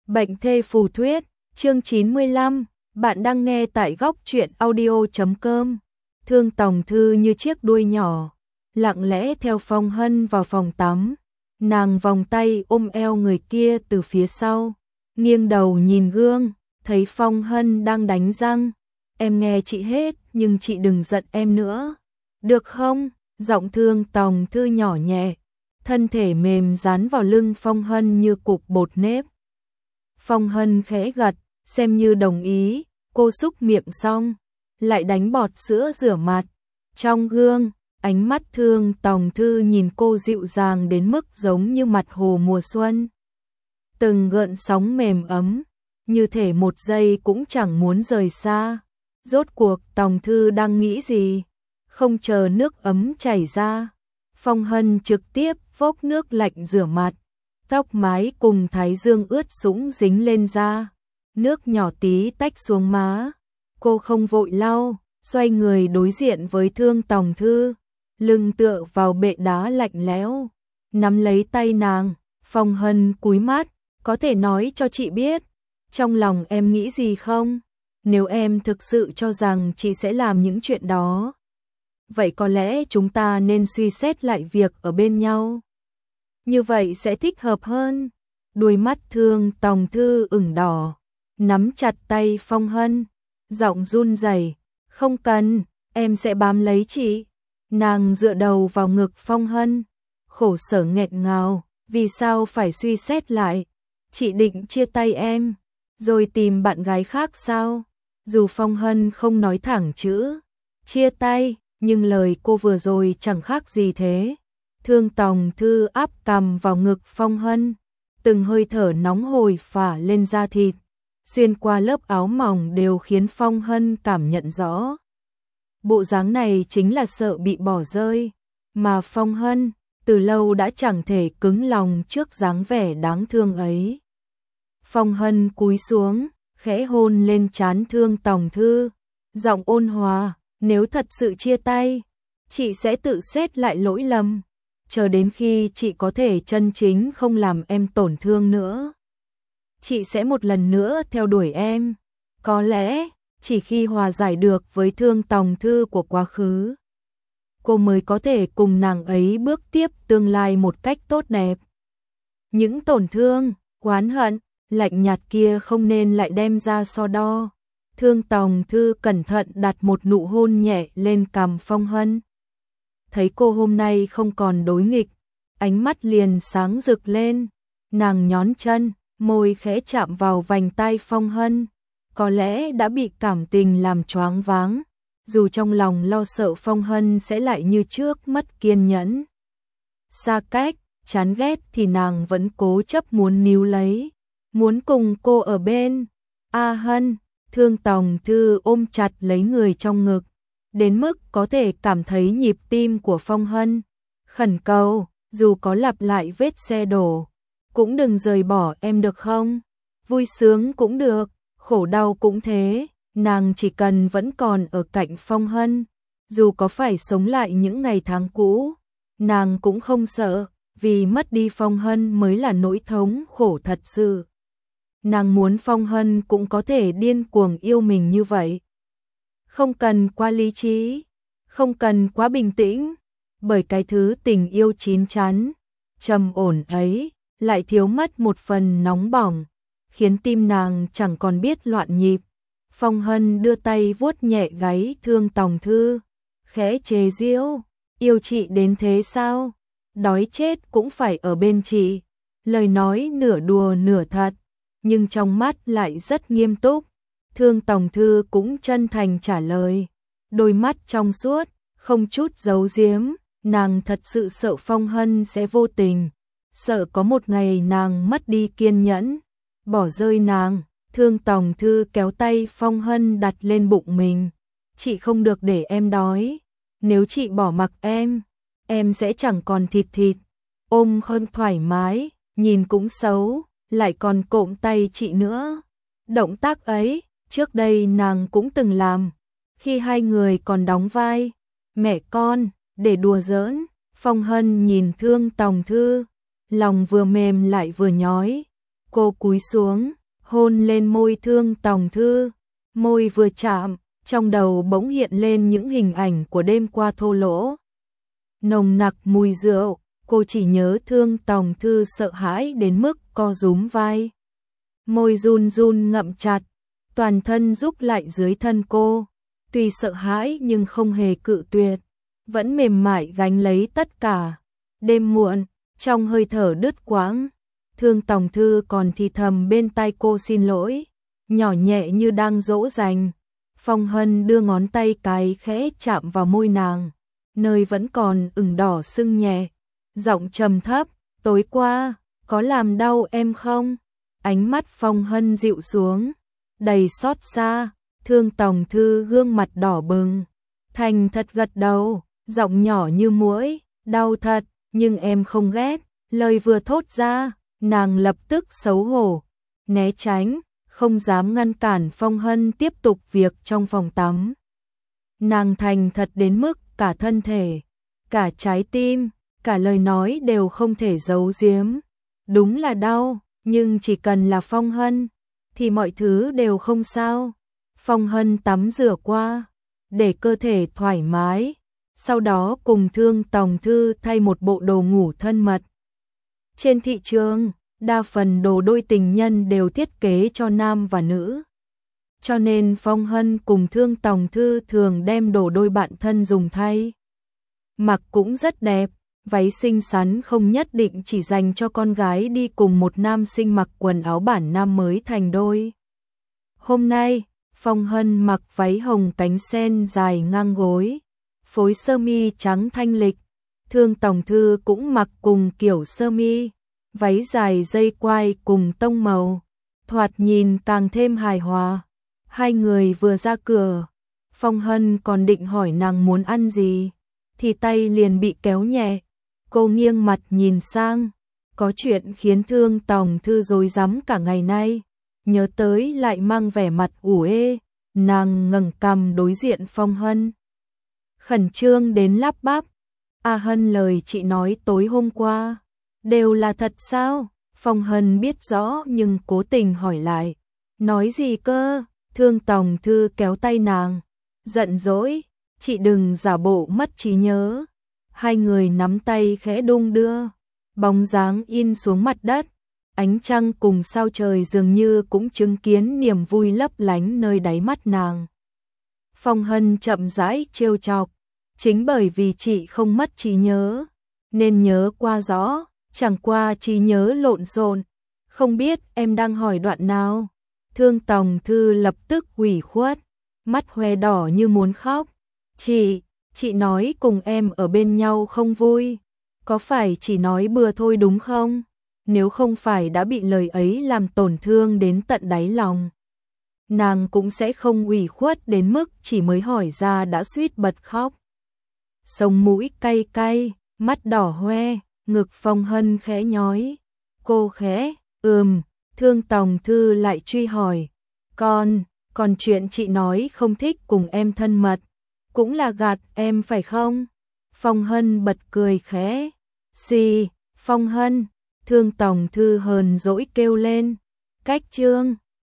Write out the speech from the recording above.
Bệnh thê phù thuyết, chương 95, bạn đang nghe tại góc truyện audio.com. Thương Tòng Thư như chiếc đuôi nhỏ, lặng lẽ theo Phong Hân vào phòng tắm. Nàng vòng tay ôm eo người kia từ phía sau, nghiêng đầu nhìn gương, thấy Phong Hân đang đánh răng. Em nghe chị hết, nhưng chị đừng giận em nữa, được không? Giọng Thương Tòng Thư nhỏ nhẹ, thân thể mềm dán vào lưng Phong Hân như cục bột nếp. Phong Hân khẽ gật, xem như đồng ý, cô xúc miệng xong, lại đánh bọt sữa rửa mặt. Trong gương, ánh mắt Thương Tòng Thư nhìn cô dịu dàng đến mức giống như mặt hồ mùa xuân. Từng gợn sóng mềm ấm, như thể một giây cũng chẳng muốn rời xa. Rốt cuộc Tòng Thư đang nghĩ gì? Không chờ nước ấm chảy ra, Phong Hân trực tiếp vốc nước lạnh rửa mặt. Tóc mái cùng thái dương ướt sũng dính lên da, nước nhỏ tí tách xuống má. Cô không vội lau, xoay người đối diện với Thương Tòng Thư, lưng tựa vào bệ đá lạnh lẽo, nắm lấy tay nàng. Phong Hân cúi mắt, có thể nói cho chị biết, trong lòng em nghĩ gì không? Nếu em thực sự cho rằng chị sẽ làm những chuyện đó, vậy có lẽ chúng ta nên suy xét lại việc ở bên nhau. Như vậy sẽ thích hợp hơn. Đôi mắt Thương Tòng Thư ửng đỏ, nắm chặt tay Phong Hân, giọng run rẩy, không cần, em sẽ bám lấy chị. Nàng dựa đầu vào ngực Phong Hân, khổ sở nghẹn ngào, vì sao phải suy xét lại? Chị định chia tay em, rồi tìm bạn gái khác sao? Dù Phong Hân không nói thẳng chữ chia tay, nhưng lời cô vừa rồi chẳng khác gì thế. Thương Tòng Thư áp cằm vào ngực Phong Hân, từng hơi thở nóng hổi phả lên da thịt, xuyên qua lớp áo mỏng đều khiến Phong Hân cảm nhận rõ. Bộ dáng này chính là sợ bị bỏ rơi, mà Phong Hân từ lâu đã chẳng thể cứng lòng trước dáng vẻ đáng thương ấy. Phong Hân cúi xuống, khẽ hôn lên trán Thương Tòng Thư, giọng ôn hòa, nếu thật sự chia tay, chị sẽ tự xét lại lỗi lầm. Chờ đến khi chị có thể chân chính không làm em tổn thương nữa, chị sẽ một lần nữa theo đuổi em. Có lẽ, chỉ khi hòa giải được với Thương Tòng Thư của quá khứ, cô mới có thể cùng nàng ấy bước tiếp tương lai một cách tốt đẹp. Những tổn thương, oán hận, lạnh nhạt kia không nên lại đem ra so đo. Thương Tòng Thư cẩn thận đặt một nụ hôn nhẹ lên cằm Phong Hân. Thấy cô hôm nay không còn đối nghịch, ánh mắt liền sáng rực lên. Nàng nhón chân, môi khẽ chạm vào vành tai Phong Hân. Có lẽ đã bị cảm tình làm choáng váng, dù trong lòng lo sợ Phong Hân sẽ lại như trước mất kiên nhẫn. Xa cách, chán ghét thì nàng vẫn cố chấp muốn níu lấy, muốn cùng cô ở bên. A Hân, Thương Tòng Thư ôm chặt lấy người trong ngực, đến mức có thể cảm thấy nhịp tim của Phong Hân. Khẩn cầu, dù có lặp lại vết xe đổ, cũng đừng rời bỏ em được không? Vui sướng cũng được, khổ đau cũng thế, nàng chỉ cần vẫn còn ở cạnh Phong Hân, dù có phải sống lại những ngày tháng cũ, nàng cũng không sợ, vì mất đi Phong Hân mới là nỗi thống khổ thật sự. Nàng muốn Phong Hân cũng có thể điên cuồng yêu mình như vậy. Không cần quá lý trí, không cần quá bình tĩnh, bởi cái thứ tình yêu chín chắn, trầm ổn ấy, lại thiếu mất một phần nóng bỏng, khiến tim nàng chẳng còn biết loạn nhịp. Phong Hân đưa tay vuốt nhẹ gáy Thương Tòng Thư, khẽ chế giễu, yêu chị đến thế sao? Đói chết cũng phải ở bên chị. Lời nói nửa đùa nửa thật, nhưng trong mắt lại rất nghiêm túc. Thương Tòng Thư cũng chân thành trả lời, đôi mắt trong suốt, không chút giấu giếm. Nàng thật sự sợ Phong Hân sẽ vô tình, sợ có một ngày nàng mất đi kiên nhẫn, bỏ rơi nàng. Thương Tòng Thư kéo tay Phong Hân đặt lên bụng mình, chị không được để em đói, nếu chị bỏ mặc em sẽ chẳng còn thịt thịt. Ôm không thoải mái, nhìn cũng xấu, lại còn cộm tay chị nữa. Động tác ấy, trước đây nàng cũng từng làm, khi hai người còn đóng vai mẹ con, để đùa giỡn. Phong Hân nhìn Thương Tòng Thư, lòng vừa mềm lại vừa nhói. Cô cúi xuống, hôn lên môi Thương Tòng Thư, môi vừa chạm, trong đầu bỗng hiện lên những hình ảnh của đêm qua thô lỗ. Nồng nặc mùi rượu, cô chỉ nhớ Thương Tòng Thư sợ hãi đến mức co rúm vai. Môi run run ngậm chặt, toàn thân rúc lại dưới thân cô, tuy sợ hãi nhưng không hề cự tuyệt, vẫn mềm mại gánh lấy tất cả. Đêm muộn, trong hơi thở đứt quãng, Thương Tòng Thư còn thì thầm bên tai cô xin lỗi, nhỏ nhẹ như đang dỗ dành. Phong Hân đưa ngón tay cái khẽ chạm vào môi nàng, nơi vẫn còn ửng đỏ sưng nhẹ, giọng trầm thấp, tối qua, có làm đau em không? Ánh mắt Phong Hân dịu xuống, đầy xót xa. Thương Tòng Thư gương mặt đỏ bừng, thành thật gật đầu, giọng nhỏ như muỗi, đau thật, nhưng em không ghét. Lời vừa thốt ra, nàng lập tức xấu hổ, né tránh, không dám ngăn cản Phong Hân tiếp tục việc trong phòng tắm. Nàng thành thật đến mức cả thân thể, cả trái tim, cả lời nói đều không thể giấu giếm. Đúng là đau, nhưng chỉ cần là Phong Hân, thì mọi thứ đều không sao. Phong Hân tắm rửa qua, để cơ thể thoải mái, sau đó cùng Thương Tòng Thư thay một bộ đồ ngủ thân mật. Trên thị trường, đa phần đồ đôi tình nhân đều thiết kế cho nam và nữ. Cho nên Phong Hân cùng Thương Tòng Thư thường đem đồ đôi bạn thân dùng thay. Mặc cũng rất đẹp, váy xinh xắn không nhất định chỉ dành cho con gái đi cùng một nam sinh mặc quần áo bản nam mới thành đôi. Hôm nay, Phong Hân mặc váy hồng cánh sen dài ngang gối, phối sơ mi trắng thanh lịch. Thương Tòng Thư cũng mặc cùng kiểu sơ mi, váy dài dây quai cùng tông màu, thoạt nhìn càng thêm hài hòa. Hai người vừa ra cửa, Phong Hân còn định hỏi nàng muốn ăn gì, thì tay liền bị kéo nhẹ. Cô nghiêng mặt nhìn sang, có chuyện khiến Thương Tòng Thư rối rắm cả ngày nay, nhớ tới lại mang vẻ mặt ủ ê, nàng ngẩng cằm đối diện Phong Hân. Khẩn trương đến lắp bắp, "A Hân, lời chị nói tối hôm qua, đều là thật sao?" Phong Hân biết rõ nhưng cố tình hỏi lại, "Nói gì cơ?" Thương Tòng Thư kéo tay nàng, giận dỗi, "Chị đừng giả bộ mất trí nhớ." Hai người nắm tay khẽ đung đưa, bóng dáng in xuống mặt đất. Ánh trăng cùng sao trời dường như cũng chứng kiến niềm vui lấp lánh nơi đáy mắt nàng. Phong Hân chậm rãi trêu chọc, "Chính bởi vì chị không mất trí nhớ, nên nhớ qua rõ, chẳng qua trí nhớ lộn xộn. Không biết em đang hỏi đoạn nào?" Thương Tòng Thư lập tức ủy khuất, mắt hoe đỏ như muốn khóc. Chị nói cùng em ở bên nhau không vui, có phải chỉ nói bừa thôi đúng không? Nếu không phải đã bị lời ấy làm tổn thương đến tận đáy lòng, nàng cũng sẽ không ủy khuất đến mức chỉ mới hỏi ra đã suýt bật khóc. Sống mũi cay cay, mắt đỏ hoe, ngực Phong Hân khẽ nhói. Cô khẽ, Thương Tòng Thư lại truy hỏi, còn chuyện chị nói không thích cùng em thân mật, cũng là gạt em phải không? Phong Hân bật cười khẽ, "Xì, Phong Hân." Thương Tòng Thư hờn dỗi kêu lên, "Cách chương."